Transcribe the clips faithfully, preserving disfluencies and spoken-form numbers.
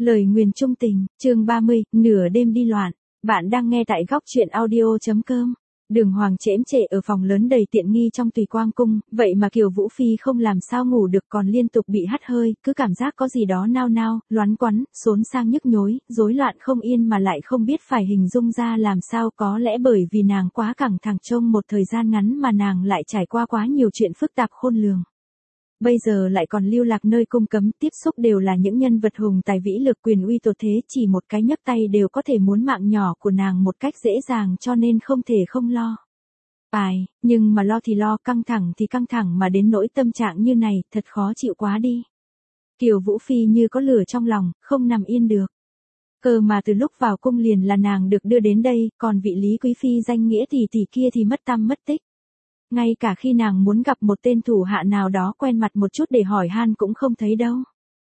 Lời nguyền chung tình, chương ba mươi, nửa đêm đi loạn. Bạn đang nghe tại góc truyện audio.com. Đường Hoàng chễm chệ ở phòng lớn đầy tiện nghi trong Tùy Quang cung, vậy mà Kiều Vũ Phi không làm sao ngủ được, còn liên tục bị hắt hơi, cứ cảm giác có gì đó nao nao, loắn quắn, xốn sang nhức nhối, rối loạn không yên mà lại không biết phải hình dung ra làm sao, có lẽ bởi vì nàng quá căng thẳng trong một thời gian ngắn mà nàng lại trải qua quá nhiều chuyện phức tạp khôn lường. Bây giờ lại còn lưu lạc nơi cung cấm, tiếp xúc đều là những nhân vật hùng tài vĩ lực quyền uy tột thế, chỉ một cái nhấc tay đều có thể muốn mạng nhỏ của nàng một cách dễ dàng, cho nên không thể không lo. Ai, nhưng mà lo thì lo, căng thẳng thì căng thẳng, mà đến nỗi tâm trạng như này, thật khó chịu quá đi. Kiều Vũ Phi như có lửa trong lòng, không nằm yên được. Cơ mà từ lúc vào cung liền là nàng được đưa đến đây, còn vị Lý Quý Phi danh nghĩa tỷ tỷ kia thì mất tăm mất tích. Ngay cả khi nàng muốn gặp một tên thủ hạ nào đó quen mặt một chút để hỏi han cũng không thấy đâu.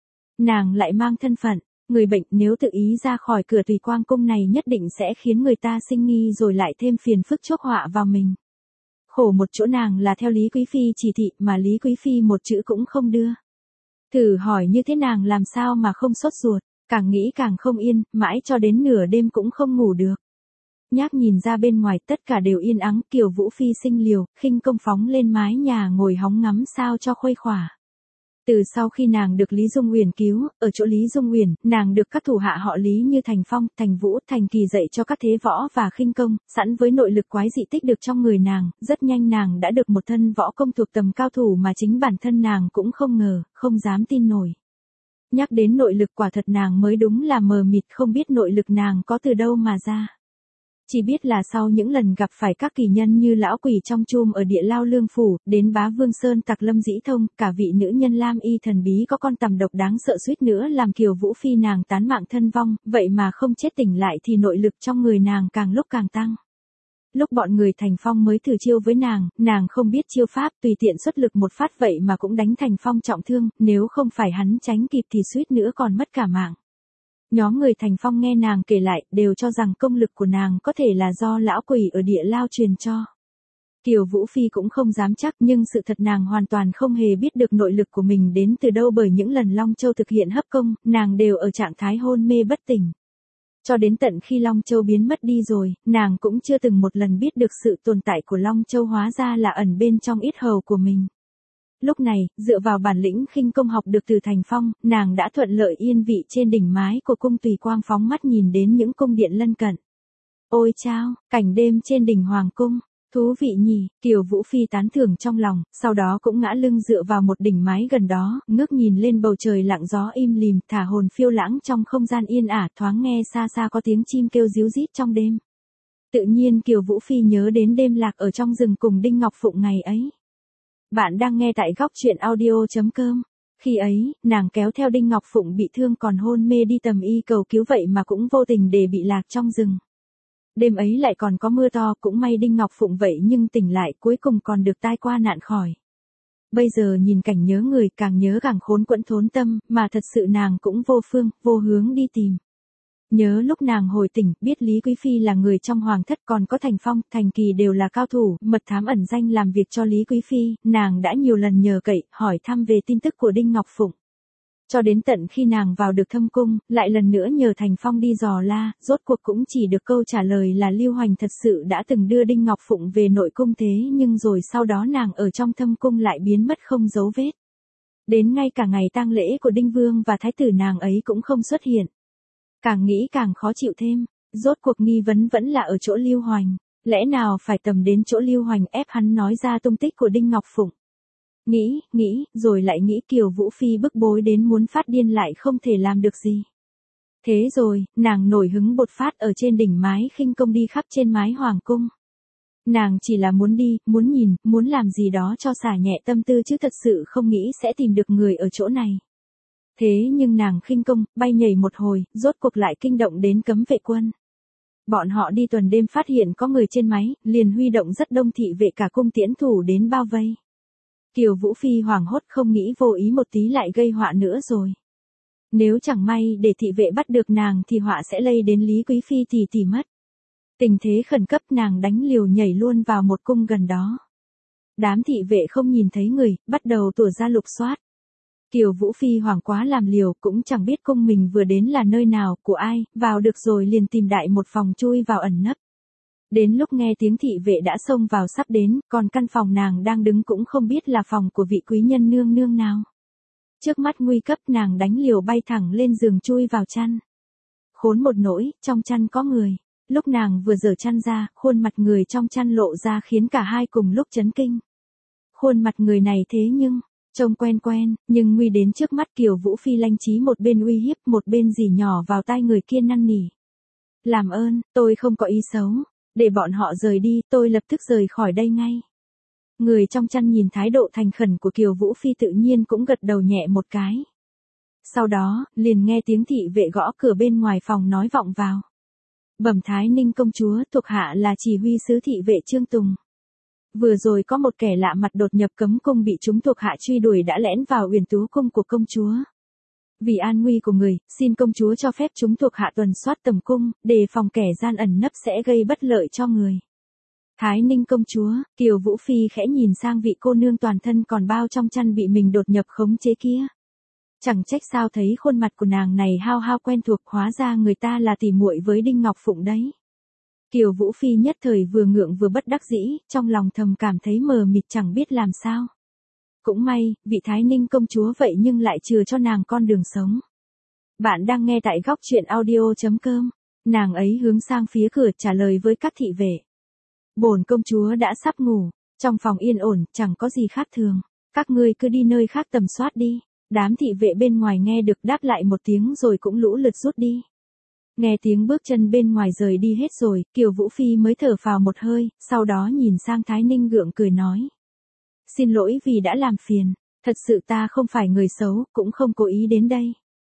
Nàng lại mang thân phận người bệnh, nếu tự ý ra khỏi cửa Tùy Quang cung này nhất định sẽ khiến người ta sinh nghi, rồi lại thêm phiền phức chuốc họa vào mình. Khổ một chỗ nàng là theo Lý Quý Phi chỉ thị mà Lý Quý Phi một chữ cũng không đưa. Thử hỏi như thế nàng làm sao mà không sốt ruột, càng nghĩ càng không yên, mãi cho đến nửa đêm cũng không ngủ được. Nhác nhìn ra bên ngoài tất cả đều yên ắng, Kiều Vũ Phi sinh liều, khinh công phóng lên mái nhà ngồi hóng ngắm sao cho khuây khỏa. Từ sau khi nàng được Lý Dung Uyển cứu, ở chỗ Lý Dung Uyển, nàng được các thủ hạ họ Lý như Thành Phong, Thành Vũ, Thành Kỳ dạy cho các thế võ và khinh công, sẵn với nội lực quái dị tích được trong người nàng, rất nhanh nàng đã được một thân võ công thuộc tầm cao thủ mà chính bản thân nàng cũng không ngờ, không dám tin nổi. Nhắc đến nội lực quả thật nàng mới đúng là mờ mịt, không biết nội lực nàng có từ đâu mà ra. Chỉ biết là sau những lần gặp phải các kỳ nhân như lão quỷ trong chum ở Địa Lao Lương Phủ, đến Bá Vương Sơn Tặc Lâm Dĩ Thông, cả vị nữ nhân lam y thần bí có con tằm độc đáng sợ suýt nữa làm Kiều Vũ Phi nàng tán mạng thân vong, vậy mà không chết tỉnh lại thì nội lực trong người nàng càng lúc càng tăng. Lúc bọn người Thành Phong mới thử chiêu với nàng, nàng không biết chiêu pháp, tùy tiện xuất lực một phát vậy mà cũng đánh Thành Phong trọng thương, nếu không phải hắn tránh kịp thì suýt nữa còn mất cả mạng. Nhóm người Thành Phong nghe nàng kể lại, đều cho rằng công lực của nàng có thể là do lão quỷ ở Địa Lao truyền cho. Kiều Vũ Phi cũng không dám chắc, nhưng sự thật nàng hoàn toàn không hề biết được nội lực của mình đến từ đâu, bởi những lần Long Châu thực hiện hấp công, nàng đều ở trạng thái hôn mê bất tỉnh. Cho đến tận khi Long Châu biến mất đi rồi, nàng cũng chưa từng một lần biết được sự tồn tại của Long Châu hóa ra là ẩn bên trong yết hầu của mình. Lúc này, dựa vào bản lĩnh khinh công học được từ Thành Phong, nàng đã thuận lợi yên vị trên đỉnh mái của cung Tùy Quang, phóng mắt nhìn đến những cung điện lân cận. Ôi chao, cảnh đêm trên đỉnh Hoàng cung, thú vị nhỉ, Kiều Vũ Phi tán thưởng trong lòng, sau đó cũng ngã lưng dựa vào một đỉnh mái gần đó, ngước nhìn lên bầu trời lặng gió im lìm, thả hồn phiêu lãng trong không gian yên ả, thoáng nghe xa xa có tiếng chim kêu ríu rít trong đêm. Tự nhiên Kiều Vũ Phi nhớ đến đêm lạc ở trong rừng cùng Đinh Ngọc Phụng ngày ấy. Bạn đang nghe tại góc truyện audio.com. Khi ấy, nàng kéo theo Đinh Ngọc Phụng bị thương còn hôn mê đi tầm y cầu cứu, vậy mà cũng vô tình để bị lạc trong rừng. Đêm ấy lại còn có mưa to, cũng may Đinh Ngọc Phụng vậy nhưng tỉnh lại, cuối cùng còn được tai qua nạn khỏi. Bây giờ nhìn cảnh nhớ người, càng nhớ càng khốn quẫn thốn tâm, mà thật sự nàng cũng vô phương, vô hướng đi tìm. Nhớ lúc nàng hồi tỉnh, biết Lý Quý Phi là người trong hoàng thất, còn có Thành Phong, Thành Kỳ đều là cao thủ, mật thám ẩn danh làm việc cho Lý Quý Phi, nàng đã nhiều lần nhờ cậy, hỏi thăm về tin tức của Đinh Ngọc Phụng. Cho đến tận khi nàng vào được thâm cung, lại lần nữa nhờ Thành Phong đi dò la, rốt cuộc cũng chỉ được câu trả lời là Lưu Hoành thật sự đã từng đưa Đinh Ngọc Phụng về nội cung, thế nhưng rồi sau đó nàng ở trong thâm cung lại biến mất không dấu vết. Đến ngay cả ngày tang lễ của Đinh Vương và Thái tử nàng ấy cũng không xuất hiện. Càng nghĩ càng khó chịu thêm, rốt cuộc nghi vấn vẫn là ở chỗ Lưu Hoành, lẽ nào phải tầm đến chỗ Lưu Hoành ép hắn nói ra tung tích của Đinh Ngọc Phụng. Nghĩ, nghĩ, rồi lại nghĩ, Kiều Vũ Phi bức bối đến muốn phát điên lại không thể làm được gì. Thế rồi, nàng nổi hứng bột phát ở trên đỉnh mái khinh công đi khắp trên mái hoàng cung. Nàng chỉ là muốn đi, muốn nhìn, muốn làm gì đó cho xả nhẹ tâm tư chứ thật sự không nghĩ sẽ tìm được người ở chỗ này. Thế nhưng nàng khinh công, bay nhảy một hồi, rốt cuộc lại kinh động đến cấm vệ quân. Bọn họ đi tuần đêm phát hiện có người trên máy, liền huy động rất đông thị vệ cả cung tiễn thủ đến bao vây. Kiều Vũ Phi hoảng hốt, không nghĩ vô ý một tí lại gây họa nữa rồi. Nếu chẳng may để thị vệ bắt được nàng thì họa sẽ lây đến Lý Quý Phi thì thì mất. Tình thế khẩn cấp, nàng đánh liều nhảy luôn vào một cung gần đó. Đám thị vệ không nhìn thấy người, bắt đầu tủa ra lục soát. Kiều Vũ Phi hoảng quá làm liều, cũng chẳng biết cung mình vừa đến là nơi nào, của ai, vào được rồi liền tìm đại một phòng chui vào ẩn nấp. Đến lúc nghe tiếng thị vệ đã xông vào sắp đến, còn căn phòng nàng đang đứng cũng không biết là phòng của vị quý nhân nương nương nào. Trước mắt nguy cấp nàng đánh liều bay thẳng lên giường chui vào chăn. Khốn một nỗi, trong chăn có người. Lúc nàng vừa giở chăn ra, khuôn mặt người trong chăn lộ ra khiến cả hai cùng lúc chấn kinh. Khuôn mặt người này thế nhưng, trông quen quen, nhưng nguy đến trước mắt Kiều Vũ Phi lanh trí một bên uy hiếp một bên rỉ nhỏ vào tai người kia năn nỉ. Làm ơn, tôi không có ý xấu, để bọn họ rời đi, tôi lập tức rời khỏi đây ngay. Người trong chăn nhìn thái độ thành khẩn của Kiều Vũ Phi tự nhiên cũng gật đầu nhẹ một cái. Sau đó, liền nghe tiếng thị vệ gõ cửa bên ngoài phòng nói vọng vào. Bẩm Thái Ninh công chúa, thuộc hạ là chỉ huy sứ thị vệ Trương Tùng. Vừa rồi có một kẻ lạ mặt đột nhập cấm cung bị chúng thuộc hạ truy đuổi đã lẻn vào Uyển Tú cung của công chúa. Vì an nguy của người, xin công chúa cho phép chúng thuộc hạ tuần soát tầm cung, đề phòng kẻ gian ẩn nấp sẽ gây bất lợi cho người. Thái Ninh công chúa, Kiều Vũ Phi khẽ nhìn sang vị cô nương toàn thân còn bao trong chăn bị mình đột nhập khống chế kia. Chẳng trách sao thấy khuôn mặt của nàng này hao hao quen thuộc, hóa ra người ta là tỉ muội với Đinh Ngọc Phụng đấy. Kiều Vũ Phi nhất thời vừa ngượng vừa bất đắc dĩ, trong lòng thầm cảm thấy mờ mịt chẳng biết làm sao. Cũng may, vị Thái Ninh công chúa vậy nhưng lại chừa cho nàng con đường sống. Bạn đang nghe tại góc truyện audio chấm com. Nàng ấy hướng sang phía cửa trả lời với các thị vệ. Bổn công chúa đã sắp ngủ, trong phòng yên ổn, chẳng có gì khác thường. Các ngươi cứ đi nơi khác tầm soát đi. Đám thị vệ bên ngoài nghe được đáp lại một tiếng rồi cũng lũ lượt rút đi. Nghe tiếng bước chân bên ngoài rời đi hết rồi, Kiều Vũ Phi mới thở phào một hơi, sau đó nhìn sang Thái Ninh gượng cười nói. Xin lỗi vì đã làm phiền, thật sự ta không phải người xấu, cũng không cố ý đến đây.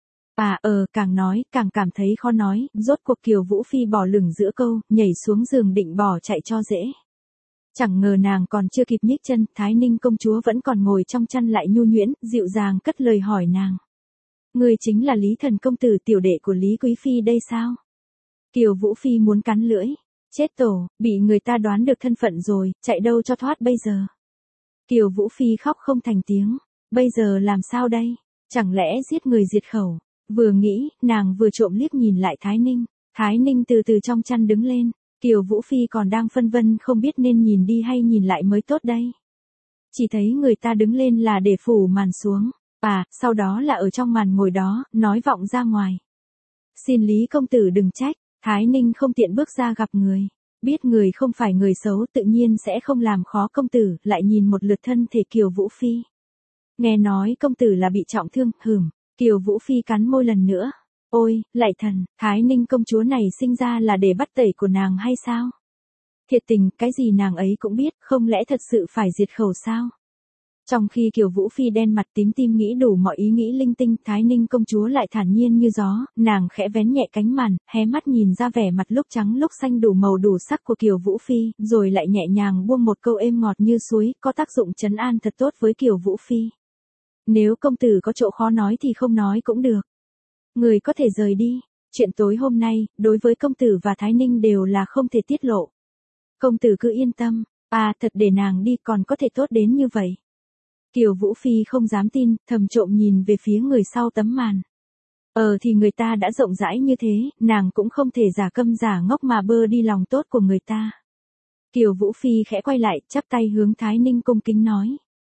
À ờ, càng nói, càng cảm thấy khó nói, rốt cuộc Kiều Vũ Phi bỏ lửng giữa câu, nhảy xuống giường định bỏ chạy cho dễ. Chẳng ngờ nàng còn chưa kịp nhích chân, Thái Ninh công chúa vẫn còn ngồi trong chăn lại nhu nhuyễn, dịu dàng cất lời hỏi nàng. Người chính là Lý Thần công tử tiểu đệ của Lý Quý Phi đây sao? Kiều Vũ Phi muốn cắn lưỡi. Chết tổ, bị người ta đoán được thân phận rồi, chạy đâu cho thoát bây giờ. Kiều Vũ Phi khóc không thành tiếng. Bây giờ làm sao đây? Chẳng lẽ giết người diệt khẩu? Vừa nghĩ, nàng vừa trộm liếc nhìn lại Thái Ninh. Thái Ninh từ từ trong chăn đứng lên. Kiều Vũ Phi còn đang phân vân không biết nên nhìn đi hay nhìn lại mới tốt đây. Chỉ thấy người ta đứng lên là để phủ màn xuống. À, sau đó là ở trong màn ngồi đó, nói vọng ra ngoài. Xin Lý công tử đừng trách, Thái Ninh không tiện bước ra gặp người. Biết người không phải người xấu tự nhiên sẽ không làm khó công tử, lại nhìn một lượt thân thể Kiều Vũ Phi. Nghe nói công tử là bị trọng thương, hửm, Kiều Vũ Phi cắn môi lần nữa. Ôi, lạy thần, Thái Ninh công chúa này sinh ra là để bắt tẩy của nàng hay sao? Thiệt tình, cái gì nàng ấy cũng biết, không lẽ thật sự phải diệt khẩu sao? Trong khi Kiều Vũ Phi đen mặt tím tim nghĩ đủ mọi ý nghĩ linh tinh, Thái Ninh công chúa lại thản nhiên như gió, nàng khẽ vén nhẹ cánh màn, hé mắt nhìn ra vẻ mặt lúc trắng lúc xanh đủ màu đủ sắc của Kiều Vũ Phi, rồi lại nhẹ nhàng buông một câu êm ngọt như suối, có tác dụng trấn an thật tốt với Kiều Vũ Phi. Nếu công tử có chỗ khó nói thì không nói cũng được. Người có thể rời đi, chuyện tối hôm nay, đối với công tử và Thái Ninh đều là không thể tiết lộ. Công tử cứ yên tâm, à thật để nàng đi còn có thể tốt đến như vậy. Kiều Vũ Phi không dám tin, thầm trộm nhìn về phía người sau tấm màn. Ờ thì người ta đã rộng rãi như thế, nàng cũng không thể giả câm giả ngốc mà bơ đi lòng tốt của người ta. Kiều Vũ Phi khẽ quay lại, chắp tay hướng Thái Ninh cung kính nói.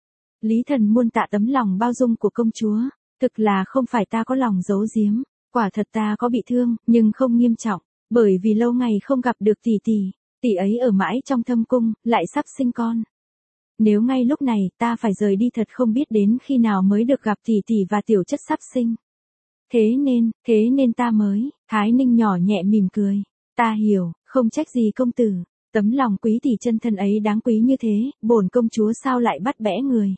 Lý thần muôn tạ tấm lòng bao dung của công chúa, thực là không phải ta có lòng giấu giếm, quả thật ta có bị thương, nhưng không nghiêm trọng, bởi vì lâu ngày không gặp được tỷ tỷ, tỷ ấy ở mãi trong thâm cung, lại sắp sinh con. Nếu ngay lúc này ta phải rời đi thật không biết đến khi nào mới được gặp tỷ tỷ và tiểu chất sắp sinh. Thế nên, thế nên ta mới, Thái Ninh nhỏ nhẹ mỉm cười. Ta hiểu, không trách gì công tử, tấm lòng quý tỷ chân thân ấy đáng quý như thế, bổn công chúa sao lại bắt bẽ người.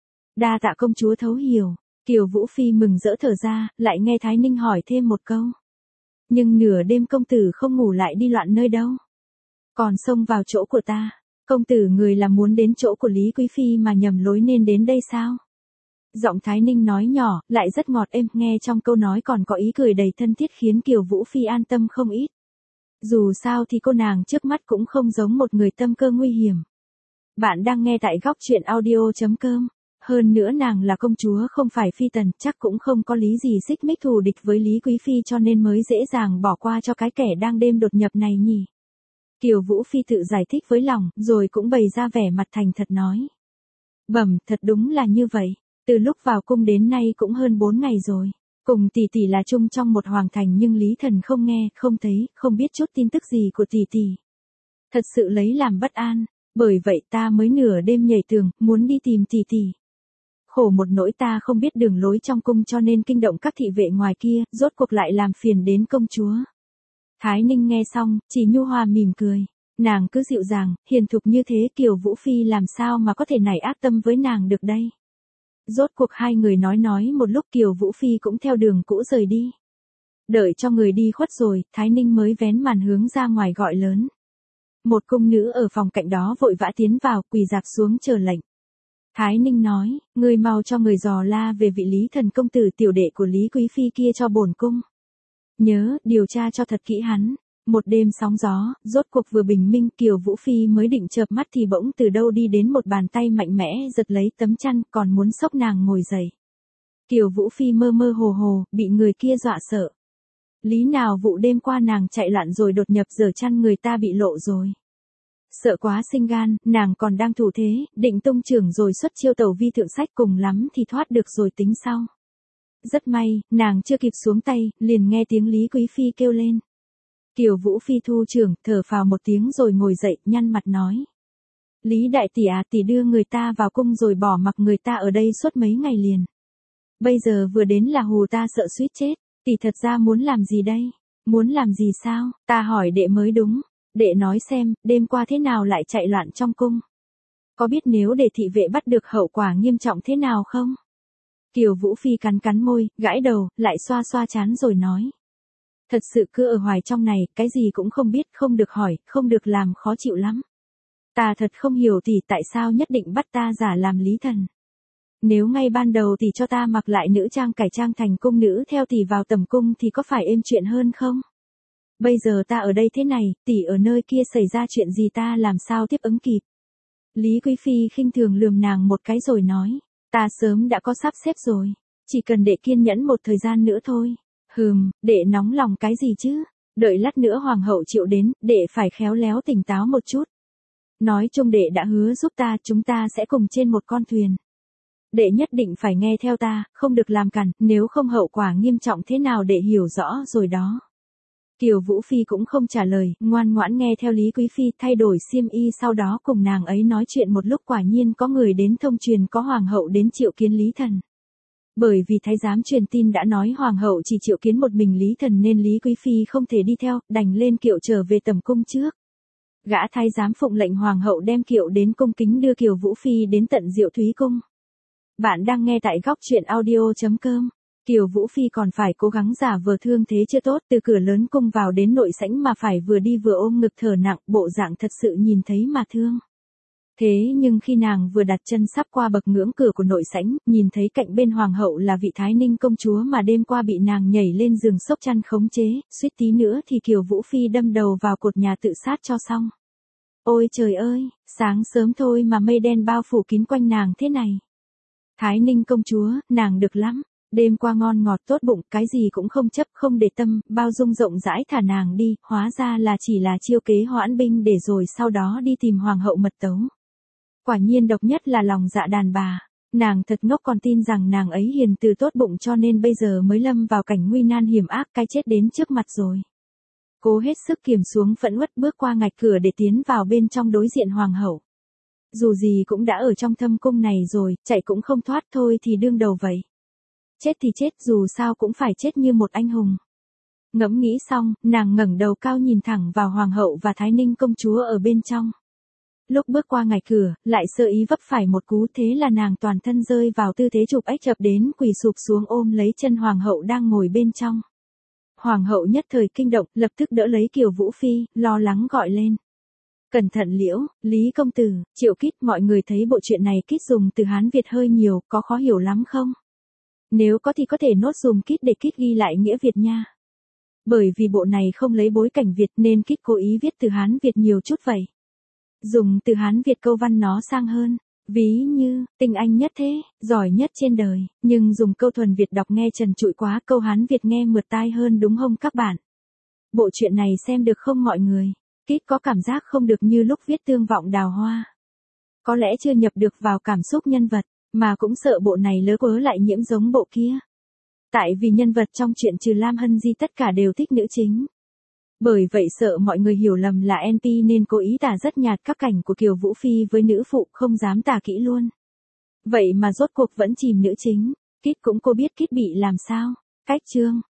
Đa tạ công chúa thấu hiểu, Kiều Vũ Phi mừng rỡ thở ra, lại nghe Thái Ninh hỏi thêm một câu. Nhưng nửa đêm công tử không ngủ lại đi loạn nơi đâu. Còn xông vào chỗ của ta. Công tử người là muốn đến chỗ của Lý Quý Phi mà nhầm lối nên đến đây sao? Giọng Thái Ninh nói nhỏ, lại rất ngọt êm, nghe trong câu nói còn có ý cười đầy thân thiết khiến Kiều Vũ Phi an tâm không ít. Dù sao thì cô nàng trước mắt cũng không giống một người tâm cơ nguy hiểm. Bạn đang nghe tại góc truyện audio chấm com. Hơn nữa nàng là công chúa không phải phi tần, chắc cũng không có lý gì xích mích thù địch với Lý Quý Phi cho nên mới dễ dàng bỏ qua cho cái kẻ đang đêm đột nhập này nhỉ. Kiều Vũ Phi tự giải thích với lòng, rồi cũng bày ra vẻ mặt thành thật nói. Bẩm, thật đúng là như vậy, từ lúc vào cung đến nay cũng hơn bốn ngày rồi. Cùng tỷ tỷ là chung trong một hoàng thành nhưng Lý Thần không nghe, không thấy, không biết chút tin tức gì của tỷ tỷ. Thật sự lấy làm bất an, bởi vậy ta mới nửa đêm nhảy tường, muốn đi tìm tỷ tỷ. Khổ một nỗi ta không biết đường lối trong cung cho nên kinh động các thị vệ ngoài kia, rốt cuộc lại làm phiền đến công chúa. Thái Ninh nghe xong, chỉ nhu hòa mỉm cười. Nàng cứ dịu dàng, hiền thục như thế Kiều Vũ Phi làm sao mà có thể nảy ác tâm với nàng được đây. Rốt cuộc hai người nói nói một lúc Kiều Vũ Phi cũng theo đường cũ rời đi. Đợi cho người đi khuất rồi, Thái Ninh mới vén màn hướng ra ngoài gọi lớn. Một cung nữ ở phòng cạnh đó vội vã tiến vào, quỳ dạp xuống chờ lệnh. Thái Ninh nói, người mau cho người dò la về vị Lý Thần công tử tiểu đệ của Lý Quý Phi kia cho bổn cung. Nhớ, điều tra cho thật kỹ hắn. Một đêm sóng gió, rốt cuộc vừa bình minh Kiều Vũ Phi mới định chợp mắt thì bỗng từ đâu đi đến một bàn tay mạnh mẽ giật lấy tấm chăn còn muốn xốc nàng ngồi dậy. Kiều Vũ Phi mơ mơ hồ hồ, bị người kia dọa sợ. Lý nào vụ đêm qua nàng chạy loạn rồi đột nhập giở chăn người ta bị lộ rồi. Sợ quá sinh gan, nàng còn đang thủ thế, định tung trưởng rồi xuất chiêu tẩu vi thượng sách cùng lắm thì thoát được rồi tính sau. Rất may, nàng chưa kịp xuống tay, liền nghe tiếng Lý Quý Phi kêu lên. Kiều Vũ Phi thu trưởng, thở phào một tiếng rồi ngồi dậy, nhăn mặt nói. Lý đại tỷ à, tỷ đưa người ta vào cung rồi bỏ mặc người ta ở đây suốt mấy ngày liền. Bây giờ vừa đến là hù ta sợ suýt chết, tỷ thật ra muốn làm gì đây? Muốn làm gì sao? Ta hỏi đệ mới đúng. Đệ nói xem, đêm qua thế nào lại chạy loạn trong cung? Có biết nếu để thị vệ bắt được hậu quả nghiêm trọng thế nào không? Kiều Vũ Phi cắn cắn môi, gãi đầu, lại xoa xoa trán rồi nói. Thật sự cứ ở hoài trong này, cái gì cũng không biết, không được hỏi, không được làm khó chịu lắm. Ta thật không hiểu tỷ tại sao nhất định bắt ta giả làm Lý Thần. Nếu ngay ban đầu tỷ cho ta mặc lại nữ trang cải trang thành cung nữ theo tỷ vào tầm cung thì có phải êm chuyện hơn không? Bây giờ ta ở đây thế này, tỷ ở nơi kia xảy ra chuyện gì ta làm sao tiếp ứng kịp? Lý Quý Phi khinh thường lườm nàng một cái rồi nói, ta sớm đã có sắp xếp rồi, chỉ cần đệ kiên nhẫn một thời gian nữa thôi. Hừm, đệ nóng lòng cái gì chứ? Đợi lát nữa hoàng hậu chịu đến, đệ phải khéo léo tỉnh táo một chút. Nói chung đệ đã hứa giúp ta, chúng ta sẽ cùng trên một con thuyền. Đệ nhất định phải nghe theo ta, không được làm cản, nếu không hậu quả nghiêm trọng thế nào đệ hiểu rõ rồi đó. Kiều Vũ Phi cũng không trả lời, ngoan ngoãn nghe theo Lý Quý Phi thay đổi xiêm y sau đó cùng nàng ấy nói chuyện một lúc quả nhiên có người đến thông truyền có hoàng hậu đến triệu kiến Lý Thần. Bởi vì thái giám truyền tin đã nói hoàng hậu chỉ triệu kiến một mình Lý Thần nên Lý Quý Phi không thể đi theo, đành lên kiệu trở về tầm cung trước. Gã thái giám phụng lệnh hoàng hậu đem kiệu đến cung kính đưa Kiều Vũ Phi đến tận Diệu Thúy cung. Bạn đang nghe tại góc truyện audio chấm com. Kiều Vũ Phi còn phải cố gắng giả vờ thương thế chưa tốt, từ cửa lớn cung vào đến nội sảnh mà phải vừa đi vừa ôm ngực thở nặng, bộ dạng thật sự nhìn thấy mà thương. Thế nhưng khi nàng vừa đặt chân sắp qua bậc ngưỡng cửa của nội sảnh, nhìn thấy cạnh bên hoàng hậu là vị Thái Ninh công chúa mà đêm qua bị nàng nhảy lên giường xốc chăn khống chế, suýt tí nữa thì Kiều Vũ Phi đâm đầu vào cột nhà tự sát cho xong. Ôi trời ơi, sáng sớm thôi mà mây đen bao phủ kín quanh nàng thế này. Thái Ninh công chúa, nàng được lắm. Đêm qua ngon ngọt tốt bụng, cái gì cũng không chấp, không để tâm, bao dung rộng rãi thả nàng đi, hóa ra là chỉ là chiêu kế hoãn binh để rồi sau đó đi tìm hoàng hậu mật tấu. Quả nhiên độc nhất là lòng dạ đàn bà, nàng thật ngốc còn tin rằng nàng ấy hiền từ tốt bụng cho nên bây giờ mới lâm vào cảnh nguy nan hiểm ác, cái chết đến trước mặt rồi. Cố hết sức kiềm xuống phẫn uất bước qua ngạch cửa để tiến vào bên trong đối diện hoàng hậu. Dù gì cũng đã ở trong thâm cung này rồi, chạy cũng không thoát thôi thì đương đầu vậy. Chết thì chết, dù sao cũng phải chết như một anh hùng. Ngẫm nghĩ xong, nàng ngẩng đầu cao nhìn thẳng vào hoàng hậu và Thái Ninh công chúa ở bên trong. Lúc bước qua ngạch cửa, lại sơ ý vấp phải một cú, thế là nàng toàn thân rơi vào tư thế chụp ếch chập đến quỳ sụp xuống ôm lấy chân hoàng hậu đang ngồi bên trong. Hoàng hậu nhất thời kinh động, lập tức đỡ lấy Kiều Vũ Phi, lo lắng gọi lên. Cẩn thận Liễu, Lý công tử, Triệu Kít, mọi người thấy bộ chuyện này Kít dùng từ Hán Việt hơi nhiều, có khó hiểu lắm không? Nếu có thì có thể nốt dùng Kít để Kít ghi lại nghĩa Việt nha. Bởi vì bộ này không lấy bối cảnh Việt nên Kít cố ý viết từ Hán Việt nhiều chút vậy. Dùng từ Hán Việt câu văn nó sang hơn. Ví như, tinh anh nhất thế, giỏi nhất trên đời, nhưng dùng câu thuần Việt đọc nghe trần trụi quá, câu Hán Việt nghe mượt tai hơn đúng không các bạn? Bộ truyện này xem được không mọi người? Kít có cảm giác không được như lúc viết Tương vọng đào hoa. Có lẽ chưa nhập được vào cảm xúc nhân vật, mà cũng sợ bộ này lớ quớ lại nhiễm giống bộ kia. Tại vì nhân vật trong truyện trừ Lam Hân Di tất cả đều thích nữ chính. Bởi vậy sợ mọi người hiểu lầm là en pê nên cố ý tả rất nhạt các cảnh của Kiều Vũ Phi với nữ phụ, không dám tả kỹ luôn. Vậy mà rốt cuộc vẫn chìm nữ chính. Kít cũng cô biết Kít bị làm sao. Cách chương.